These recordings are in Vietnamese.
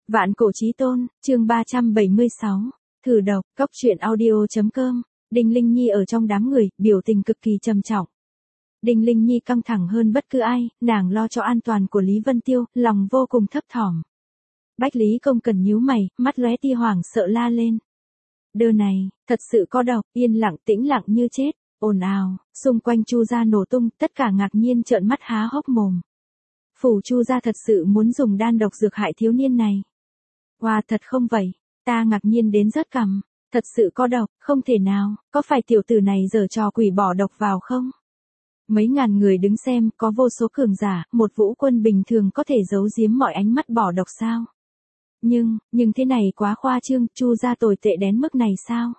Vạn cổ chí tôn, chương 376. Thử độc, cốc truyện audio.com. Đinh Linh Nhi ở trong đám người, biểu tình cực kỳ trầm trọng. Đinh Linh Nhi căng thẳng hơn bất cứ ai, nàng lo cho an toàn của Lý Vân Tiêu, lòng vô cùng thấp thỏm. Bách Lý Công Cần nhíu mày, mắt lóe tia hoảng sợ la lên. Đơ này, thật sự có độc, yên lặng tĩnh lặng như chết, ồn ào, xung quanh Chu gia nổ tung, tất cả ngạc nhiên trợn mắt há hốc mồm. Phủ Chu gia thật sự muốn dùng đan độc dược hại thiếu niên này. Wow, thật không vậy, ta ngạc nhiên đến rớt cằm, thật sự có độc, không thể nào, có phải tiểu tử này giở trò quỷ bỏ độc vào không? Mấy ngàn người đứng xem, có vô số cường giả, một vũ quân bình thường có thể giấu giếm mọi ánh mắt bỏ độc sao? Nhưng thế này quá khoa trương, Chu gia tồi tệ đến mức này sao?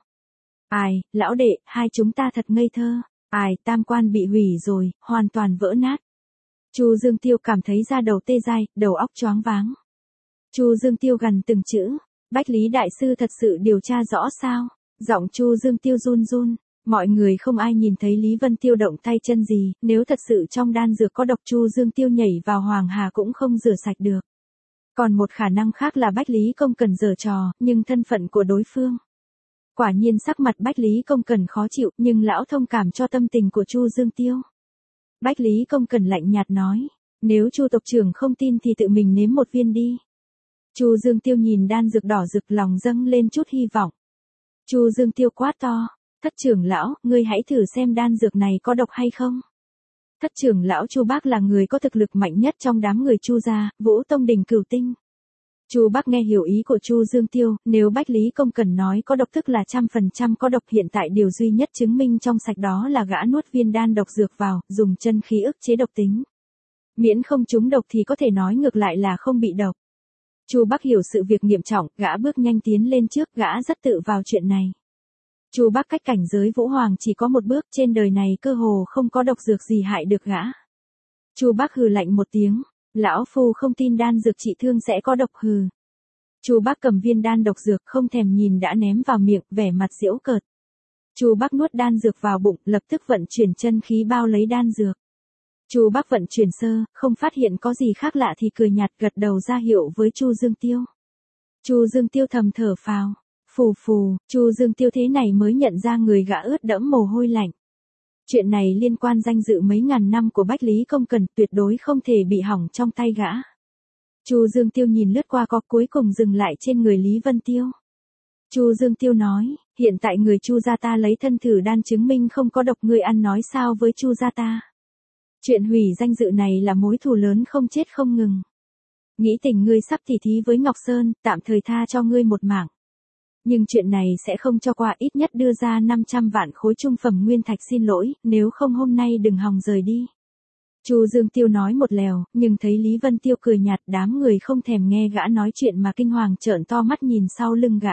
Ai, lão đệ, hai chúng ta thật ngây thơ, ai, tam quan bị hủy rồi, hoàn toàn vỡ nát. Chu Dương Tiêu cảm thấy da đầu tê dại, đầu óc choáng váng. Chu Dương Tiêu gằn từng chữ, Bách Lý đại sư thật sự điều tra rõ sao? Giọng Chu Dương Tiêu run run, mọi người không ai nhìn thấy Lý Vân Tiêu động tay chân gì, nếu thật sự trong đan dược có độc Chu Dương Tiêu nhảy vào Hoàng Hà cũng không rửa sạch được. Còn một khả năng khác là Bách Lý Công Cần giở trò, nhưng thân phận của đối phương. Quả nhiên sắc mặt Bách Lý Công Cần khó chịu, nhưng lão thông cảm cho tâm tình của Chu Dương Tiêu. Bách Lý Công Cần lạnh nhạt nói, nếu Chu tộc trưởng không tin thì tự mình nếm một viên đi. Chu Dương Tiêu nhìn đan dược đỏ rực lòng dâng lên chút hy vọng. Chu Dương Tiêu quát to, thất trưởng lão, ngươi hãy thử xem đan dược này có độc hay không. Thất trưởng lão Chu Bác là người có thực lực mạnh nhất trong đám người Chu gia, Vũ Tông Đình Cửu Tinh. Chu Bác nghe hiểu ý của Chu Dương Tiêu, nếu Bách Lý Công Cần nói có độc tức là 100% có độc, hiện tại điều duy nhất chứng minh trong sạch đó là gã nuốt viên đan độc dược vào, dùng chân khí ức chế độc tính. Miễn không trúng độc thì có thể nói ngược lại là không bị độc. Chu Bác hiểu sự việc nghiêm trọng, gã bước nhanh tiến lên trước, gã rất tự vào chuyện này. Chu Bác cách cảnh giới Vũ Hoàng chỉ có một bước, trên đời này cơ hồ không có độc dược gì hại được gã. Chu Bác hừ lạnh một tiếng, lão phu không tin đan dược trị thương sẽ có độc hừ. Chu Bác cầm viên đan độc dược không thèm nhìn đã ném vào miệng, vẻ mặt giễu cợt. Chu Bác nuốt đan dược vào bụng, lập tức vận chuyển chân khí bao lấy đan dược. Chu Bác vận chuyển sơ, không phát hiện có gì khác lạ thì cười nhạt gật đầu ra hiệu với Chu Dương Tiêu. Chu Dương Tiêu thầm thở phào, phù phù, Chu Dương Tiêu thế này mới nhận ra người gã ướt đẫm mồ hôi lạnh. Chuyện này liên quan danh dự mấy ngàn năm của Bách Lý Công Cần, tuyệt đối không thể bị hỏng trong tay gã. Chu Dương Tiêu nhìn lướt qua có cuối cùng dừng lại trên người Lý Vân Tiêu. Chu Dương Tiêu nói, hiện tại người Chu gia ta lấy thân thử đan chứng minh không có độc, ngươi ăn nói sao với Chu gia ta? Chuyện hủy danh dự này là mối thù lớn không chết không ngừng. Nghĩ tình ngươi sắp tỉ thí với Ngọc Sơn, tạm thời tha cho ngươi một mạng. Nhưng chuyện này sẽ không cho qua, ít nhất đưa ra 500 vạn khối trung phẩm nguyên thạch xin lỗi, nếu không hôm nay đừng hòng rời đi. Chu Dương Tiêu nói một lèo, nhưng thấy Lý Vân Tiêu cười nhạt, đám người không thèm nghe gã nói chuyện mà kinh hoàng trợn to mắt nhìn sau lưng gã.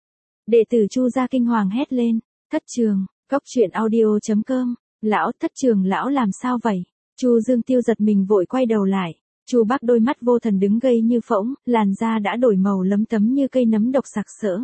Đệ tử Chu gia kinh hoàng hét lên, thất trường, cốc truyện audio.com, lão thất trường lão làm sao vậy? Chu Dương Tiêu giật mình vội quay đầu lại. Chu Bác đôi mắt vô thần đứng ngây như phỗng, làn da đã đổi màu lấm tấm như cây nấm độc sặc sỡ.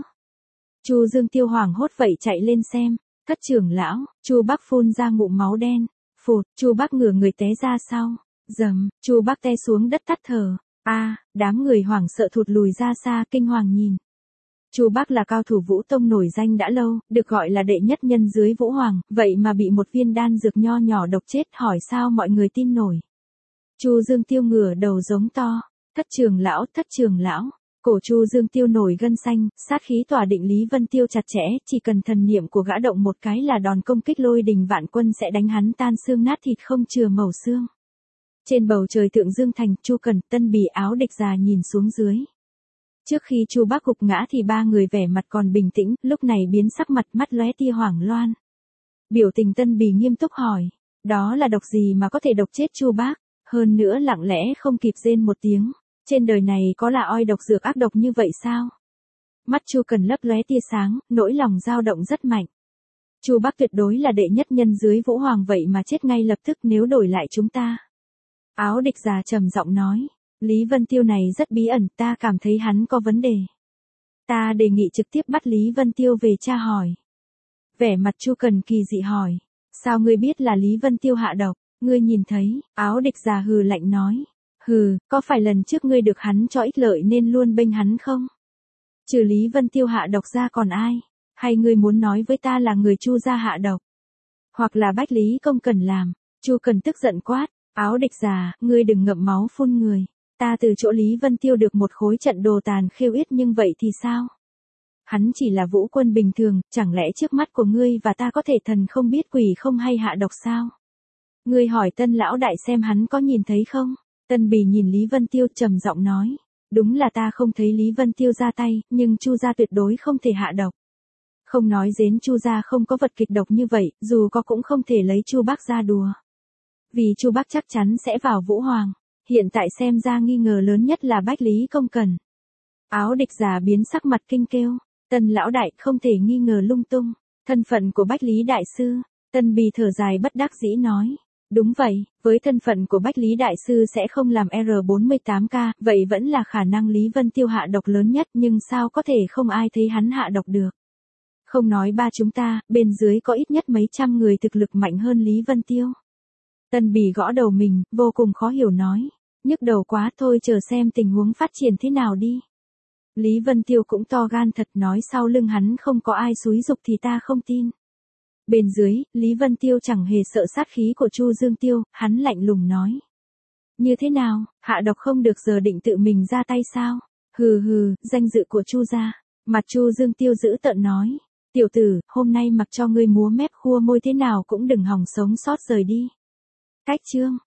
Chu Dương Tiêu hoảng hốt vậy chạy lên xem, thất trưởng lão, Chu Bác phun ra ngụm máu đen, phụt, Chu Bác ngửa người té ra sau, dầm, Chu Bác té xuống đất tắt thở, đám người hoảng sợ thụt lùi ra xa kinh hoàng nhìn. Chu Bác là cao thủ Vũ Tông nổi danh đã lâu, được gọi là đệ nhất nhân dưới Vũ Hoàng, vậy mà bị một viên đan dược nho nhỏ độc chết, hỏi sao mọi người tin nổi. Chu Dương Tiêu ngửa đầu giống to, thất trưởng lão. Cổ Chu Dương Tiêu nổi gân xanh, sát khí tỏa định Lý Vân Tiêu chặt chẽ, chỉ cần thần niệm của gã động một cái là đòn công kích lôi đình vạn quân sẽ đánh hắn tan xương nát thịt không chừa mẩu xương. Trên bầu trời Thượng Dương Thành, Chu Cần, Tân Bì áo địch già nhìn xuống dưới. Trước khi Chu Bác gục ngã thì ba người vẻ mặt còn bình tĩnh, lúc này biến sắc mặt, mắt lóe tia hoảng loan. Biểu tình Tân Bì nghiêm túc hỏi, đó là độc gì mà có thể độc chết Chu Bác, hơn nữa lặng lẽ không kịp rên một tiếng. Trên đời này có là oai độc dược ác độc như vậy sao? Mắt Chu Cần lấp lóe tia sáng, nỗi lòng dao động rất mạnh. Chu Bác tuyệt đối là đệ nhất nhân dưới Vũ Hoàng, vậy mà chết ngay lập tức, nếu đổi lại chúng ta. Áo địch già trầm giọng nói, Lý Vân Tiêu này rất bí ẩn, ta cảm thấy hắn có vấn đề. Ta đề nghị trực tiếp bắt Lý Vân Tiêu về tra hỏi. Vẻ mặt Chu Cần kỳ dị hỏi, sao ngươi biết là Lý Vân Tiêu hạ độc? Ngươi nhìn thấy? Áo địch già hừ lạnh nói. Hừ, có phải lần trước ngươi được hắn cho ích lợi nên luôn bênh hắn không? Trừ Lý Vân Tiêu hạ độc ra còn ai? Hay ngươi muốn nói với ta là người Chu gia hạ độc? Hoặc là Bách Lý Công Cần làm? Chu Cần tức giận quát, Áo Địch già, ngươi đừng ngậm máu phun người. Ta từ chỗ Lý Vân Tiêu được một khối trận đồ tàn khêu yết nhưng vậy thì sao? Hắn chỉ là vũ quân bình thường, chẳng lẽ trước mắt của ngươi và ta có thể thần không biết quỷ không hay hạ độc sao? Ngươi hỏi Tân lão đại xem hắn có nhìn thấy không? Tân Bì nhìn Lý Vân Tiêu trầm giọng nói, đúng là ta không thấy Lý Vân Tiêu ra tay, nhưng Chu gia tuyệt đối không thể hạ độc. Không nói đến Chu gia không có vật kịch độc như vậy, dù có cũng không thể lấy Chu Bắc ra đùa. Vì Chu Bắc chắc chắn sẽ vào Vũ Hoàng. Hiện tại xem ra nghi ngờ lớn nhất là Bách Lý Công Cần. Áo Địch già biến sắc mặt kinh kêu, Tân lão đại không thể nghi ngờ lung tung. Thân phận của Bách Lý đại sư, Tân Bì thở dài bất đắc dĩ nói. Đúng vậy, với thân phận của Bách Lý đại sư sẽ không làm R48K, vậy vẫn là khả năng Lý Vân Tiêu hạ độc lớn nhất, nhưng sao có thể không ai thấy hắn hạ độc được. Không nói ba chúng ta, bên dưới có ít nhất mấy trăm người thực lực mạnh hơn Lý Vân Tiêu. Tân Bì gõ đầu mình, vô cùng khó hiểu nói. Nhức đầu quá thôi, chờ xem tình huống phát triển thế nào đi. Lý Vân Tiêu cũng to gan thật, nói sau lưng hắn không có ai xúi giục thì ta không tin. Bên dưới, Lý Vân Tiêu chẳng hề sợ sát khí của Chu Dương Tiêu, hắn lạnh lùng nói. Như thế nào, hạ độc không được giờ định tự mình ra tay sao? Hừ hừ, danh dự của Chu gia. Mặt Chu Dương Tiêu dữ tợn nói. Tiểu tử, hôm nay mặc cho ngươi múa mép khua môi thế nào cũng đừng hòng sống sót rời đi. Cách chương.